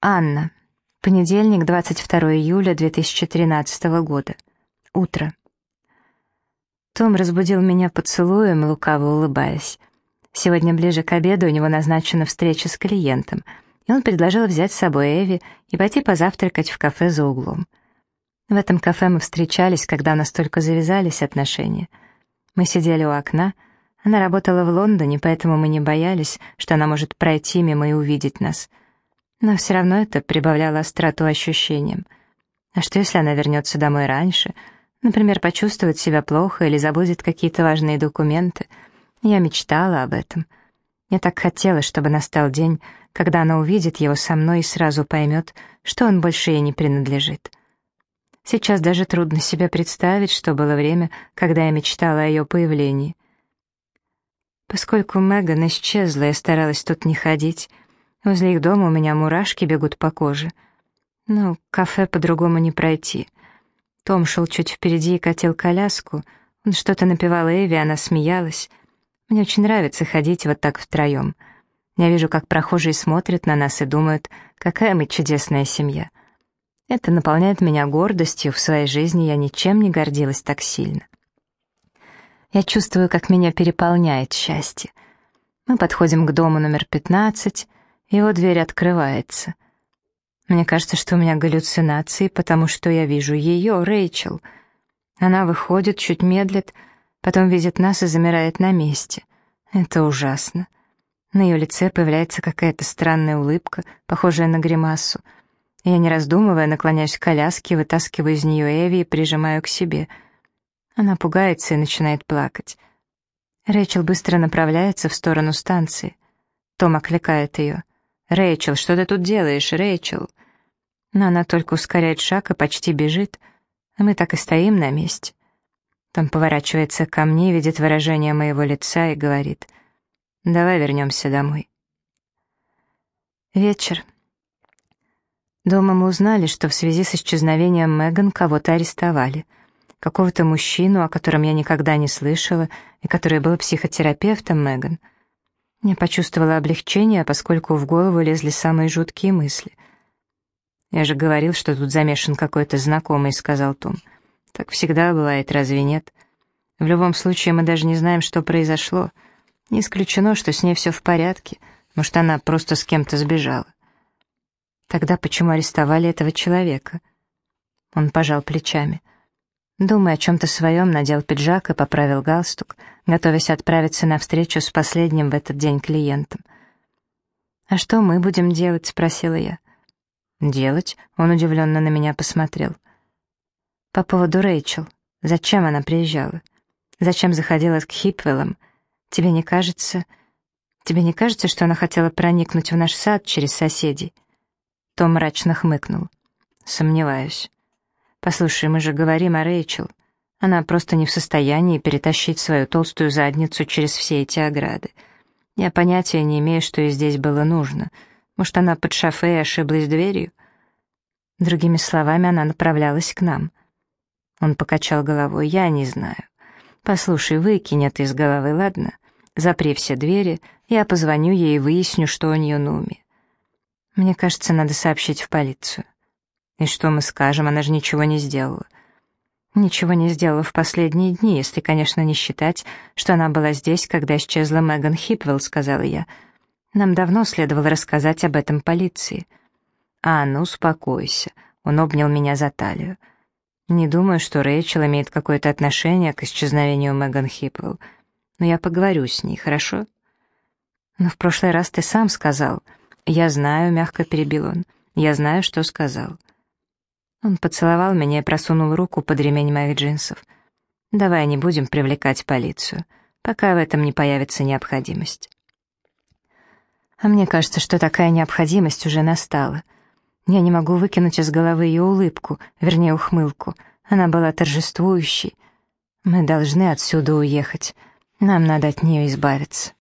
Анна. Понедельник, 22 июля 2013 года. Утро. Том разбудил меня поцелуем, лукаво улыбаясь. Сегодня ближе к обеду у него назначена встреча с клиентом, и он предложил взять с собой Эви и пойти позавтракать в кафе за углом. В этом кафе мы встречались, когда у нас только завязались отношения. Мы сидели у окна, она работала в Лондоне, поэтому мы не боялись, что она может пройти мимо и увидеть нас. Но все равно это прибавляло остроту ощущениям. А что, если она вернется домой раньше, например, почувствует себя плохо или забудет какие-то важные документы? Я мечтала об этом. Я так хотела, чтобы настал день, когда она увидит его со мной и сразу поймет, что он больше ей не принадлежит. Сейчас даже трудно себе представить, что было время, когда я мечтала о ее появлении. Поскольку Меган исчезла, я старалась тут не ходить. Возле их дома у меня мурашки бегут по коже. Но кафе по-другому не пройти. Том шел чуть впереди и катил коляску. Он что-то напевал Эви, она смеялась. Мне очень нравится ходить вот так втроем. Я вижу, как прохожие смотрят на нас и думают, какая мы чудесная семья. Это наполняет меня гордостью, в своей жизни я ничем не гордилась так сильно. Я чувствую, как меня переполняет счастье. Мы подходим к дому номер 15, его дверь открывается. Мне кажется, что у меня галлюцинации, потому что я вижу ее, Рэйчел. Она выходит, чуть медлит, потом видит нас и замирает на месте. Это ужасно. На ее лице появляется какая-то странная улыбка, похожая на гримасу. Я, не раздумывая, наклоняюсь к коляске, вытаскиваю из нее Эви и прижимаю к себе. Она пугается и начинает плакать. Рэйчел быстро направляется в сторону станции. Том окликает ее. «Рэйчел, что ты тут делаешь, Рэйчел?» Но она только ускоряет шаг и почти бежит, а мы так и стоим на месте. Том поворачивается ко мне, видит выражение моего лица и говорит: «Давай вернемся домой». Вечер. Дома мы узнали, что в связи с исчезновением Меган кого-то арестовали. Какого-то мужчину, о котором я никогда не слышала, и который был психотерапевтом Меган. Я почувствовала облегчение, поскольку в голову лезли самые жуткие мысли. «Я же говорил, что тут замешан какой-то знакомый», — сказал Том. «Так всегда бывает, разве нет? В любом случае мы даже не знаем, что произошло. Не исключено, что с ней все в порядке. Может, она просто с кем-то сбежала». «Тогда почему арестовали этого человека?» Он пожал плечами. Думая о чем-то своем, надел пиджак и поправил галстук, готовясь отправиться на встречу с последним в этот день клиентом. «А что мы будем делать?» — спросила я. «Делать?» — он удивленно на меня посмотрел. «По поводу Рэйчел. Зачем она приезжала? Зачем заходила к Хипвеллам? Тебе не кажется, что она хотела проникнуть в наш сад через соседей?» Том мрачно хмыкнул. «Сомневаюсь. Послушай, мы же говорим о Рэйчел. Она просто не в состоянии перетащить свою толстую задницу через все эти ограды. Я понятия не имею, что ей здесь было нужно. Может, она под шофе и ошиблась дверью?» Другими словами, она направлялась к нам. Он покачал головой. «Я не знаю. Послушай, выкинь это из головы, ладно? Запри все двери, я позвоню ей и выясню, что у нее на уме. Мне кажется, надо сообщить в полицию». «И что мы скажем? Она же ничего не сделала». «Ничего не сделала в последние дни, если, конечно, не считать, что она была здесь, когда исчезла Меган Хипвелл», — сказала я. «Нам давно следовало рассказать об этом полиции». «Ну, успокойся», — он обнял меня за талию. «Не думаю, что Рэйчел имеет какое-то отношение к исчезновению Меган Хипвелл. Но я поговорю с ней, хорошо?» «Но в прошлый раз ты сам сказал». «Я знаю», — мягко перебил он. «Я знаю, что сказал». Он поцеловал меня и просунул руку под ремень моих джинсов. «Давай не будем привлекать полицию, пока в этом не появится необходимость». А мне кажется, что такая необходимость уже настала. Я не могу выкинуть из головы ее улыбку, вернее, ухмылку. Она была торжествующей. Мы должны отсюда уехать. Нам надо от нее избавиться.